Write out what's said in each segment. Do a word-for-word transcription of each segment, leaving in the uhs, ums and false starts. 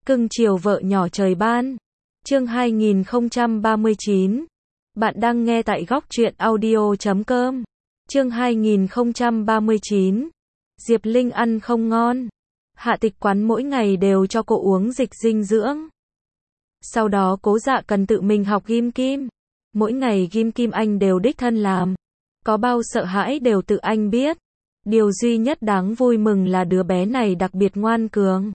Cưng chiều vợ nhỏ trời ban. Chương hai nghìn không trăm ba mươi chín. Bạn đang nghe tại góc truyện audio chấm com. Chương hai nghìn không trăm ba mươi chín. Diệp Linh ăn không ngon. Hạ Tịch quán mỗi ngày đều cho cô uống dịch dinh dưỡng. Sau đó Cố Dạ cần tự mình học ghim kim. Mỗi ngày ghim kim anh đều đích thân làm. Có bao sợ hãi đều tự anh biết. Điều duy nhất đáng vui mừng là đứa bé này đặc biệt ngoan cường.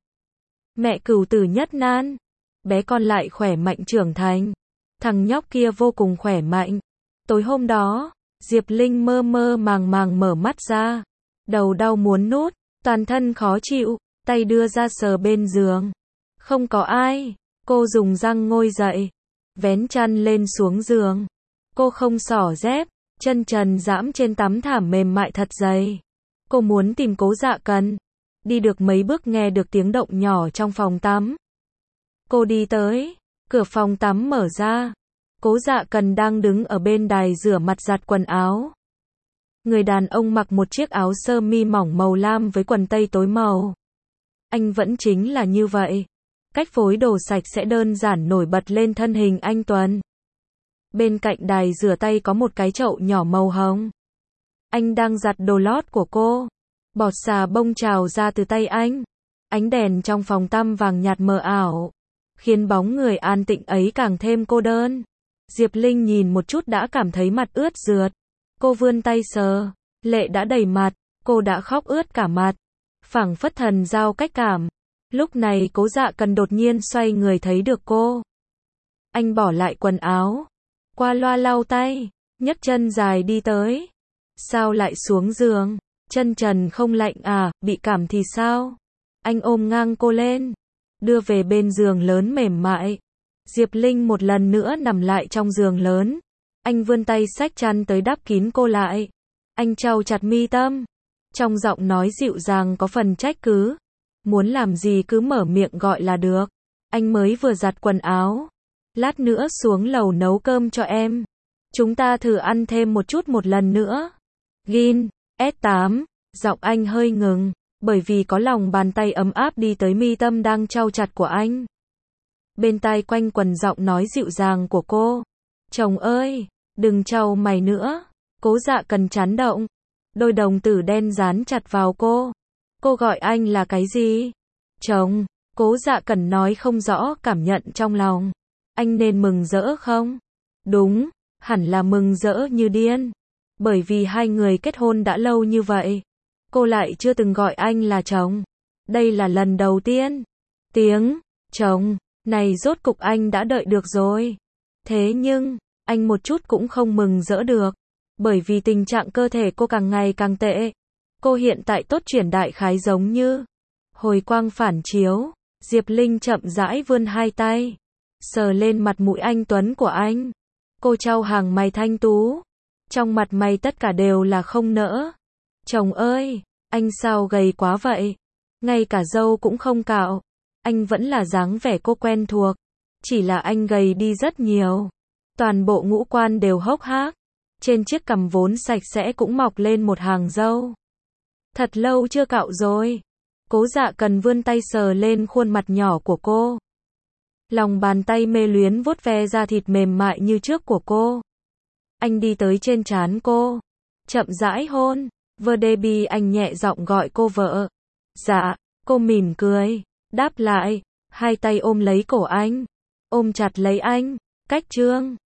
Mẹ cửu tử nhất nan. Bé con lại khỏe mạnh trưởng thành. Thằng nhóc kia vô cùng khỏe mạnh. Tối hôm đó, Diệp Linh mơ mơ màng màng mở mắt ra. Đầu đau muốn nút, toàn thân khó chịu, tay đưa ra sờ bên giường. Không có ai. Cô dùng răng ngồi dậy, vén chăn lên xuống giường. Cô không xỏ dép, chân trần dẫm trên tấm thảm mềm mại thật dày. Cô muốn tìm Cố Dạ Cần. Đi được mấy bước nghe được tiếng động nhỏ trong phòng tắm. Cô đi tới, cửa phòng tắm mở ra. Cố Dạ Cần đang đứng ở bên đài rửa mặt giặt quần áo. Người đàn ông mặc một chiếc áo sơ mi mỏng màu lam với quần tây tối màu. Anh vẫn chính là như vậy. Cách phối đồ sạch sẽ đơn giản nổi bật lên thân hình anh tuấn. Bên cạnh đài rửa tay có một cái chậu nhỏ màu hồng. Anh đang giặt đồ lót của cô. Bọt xà bông trào ra từ tay anh. Ánh đèn trong phòng tăm vàng nhạt mờ ảo, khiến bóng người an tĩnh ấy càng thêm cô đơn. Diệp Linh nhìn một chút đã cảm thấy mặt ướt rượt. Cô vươn tay sờ, lệ đã đầy mặt, cô đã khóc ướt cả mặt. Phảng phất thần giao cách cảm. Lúc này Cố Dạ Cần đột nhiên xoay người thấy được cô. Anh bỏ lại quần áo, qua loa lau tay, nhấc chân dài đi tới. Sao lại xuống giường? Chân trần không lạnh à, bị cảm thì sao? Anh ôm ngang cô lên, đưa về bên giường lớn mềm mại. Diệp Linh một lần nữa nằm lại trong giường lớn. Anh vươn tay xách chăn tới đắp kín cô lại. Anh trau chặt mi tâm. Trong giọng nói dịu dàng có phần trách cứ. Muốn làm gì cứ mở miệng gọi là được. Anh mới vừa giặt quần áo. Lát nữa xuống lầu nấu cơm cho em. Chúng ta thử ăn thêm một chút một lần nữa. Gin, S tám. Giọng anh hơi ngừng, bởi vì có lòng bàn tay ấm áp đi tới mi tâm đang trau chặt của anh. Bên tai quanh quần giọng nói dịu dàng của cô. Chồng ơi, đừng trau mày nữa. Cố Dạ Cần chán động. Đôi đồng tử đen dán chặt vào cô. Cô gọi anh là cái gì? Chồng. Cố Dạ Cần nói không rõ cảm nhận trong lòng. Anh nên mừng rỡ không? Đúng, hẳn là mừng rỡ như điên. Bởi vì hai người kết hôn đã lâu như vậy. Cô lại chưa từng gọi anh là chồng. Đây là lần đầu tiên. Tiếng chồng này rốt cục anh đã đợi được rồi. Thế nhưng, anh một chút cũng không mừng rỡ được. Bởi vì tình trạng cơ thể cô càng ngày càng tệ. Cô hiện tại tốt chuyển đại khái giống như hồi quang phản chiếu. Diệp Linh chậm rãi vươn hai tay, sờ lên mặt mũi anh tuấn của anh. Cô trao hàng mày thanh tú. Trong mặt mày tất cả đều là không nỡ. Chồng ơi, anh sao gầy quá vậy? Ngay cả râu cũng không cạo. Anh vẫn là dáng vẻ cô quen thuộc. Chỉ là anh gầy đi rất nhiều. Toàn bộ ngũ quan đều hốc hác. Trên chiếc cằm vốn sạch sẽ cũng mọc lên một hàng râu. Thật lâu chưa cạo rồi. Cố Dạ Cần vươn tay sờ lên khuôn mặt nhỏ của cô. Lòng bàn tay mê luyến vuốt ve da thịt mềm mại như trước của cô. Anh đi tới trên trán cô, chậm rãi hôn. Vơ đê bi anh nhẹ giọng gọi cô vợ. Dạ, cô mỉm cười, đáp lại, hai tay ôm lấy cổ anh, ôm chặt lấy anh, cách trương.